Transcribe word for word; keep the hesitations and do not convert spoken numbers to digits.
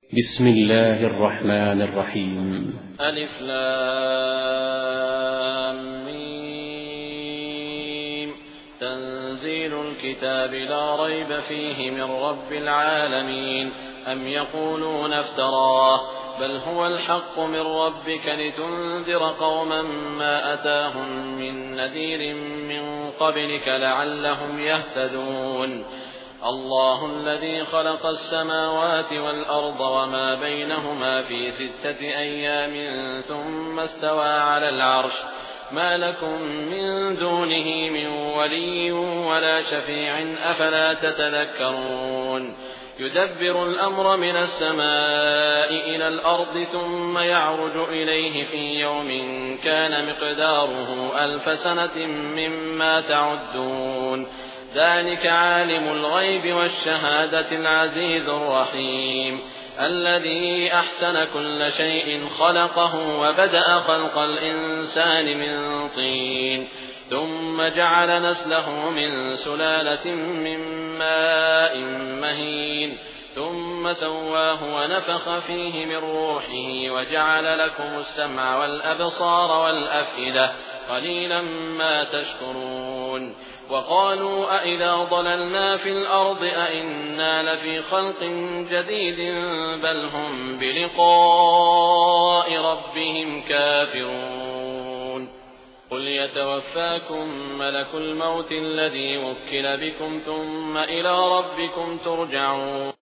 بسم الله الرحمن الرحيم. ألف لام ميم. تنزيل الكتاب لا ريب فيه من رب العالمين. أم يقولون افتراه بل هو الحق من ربك لتنذر قوما ما أتاهم من نذير من قبلك لعلهم يهتدون. الله الذي خلق السماوات والأرض وما بينهما في ستة أيام ثم استوى على العرش ما لكم من دونه من ولي ولا شفيع أفلا تتذكرون. يدبر الأمر من السماء إلى الأرض ثم يعرج إليه في يوم كان مقداره ألف سنة مما تعدون. ذلك عالم الغيب والشهادة العزيز الرحيم الذي أحسن كل شيء خلقه وبدأ خلق الإنسان من طين ثم جعل نسله من سلالة من ماء مهين ثم سواه ونفخ فيه من روحه وجعل لكم السمع والأبصار والأفئدة قليلا ما تشكرون. وقالوا أئذا ضللنا في الأرض أئنا لفي خلق جديد بل هم بلقاء ربهم كافرون. قل يتوفاكم ملك الموت الذي وكل بكم ثم إلى ربكم ترجعون.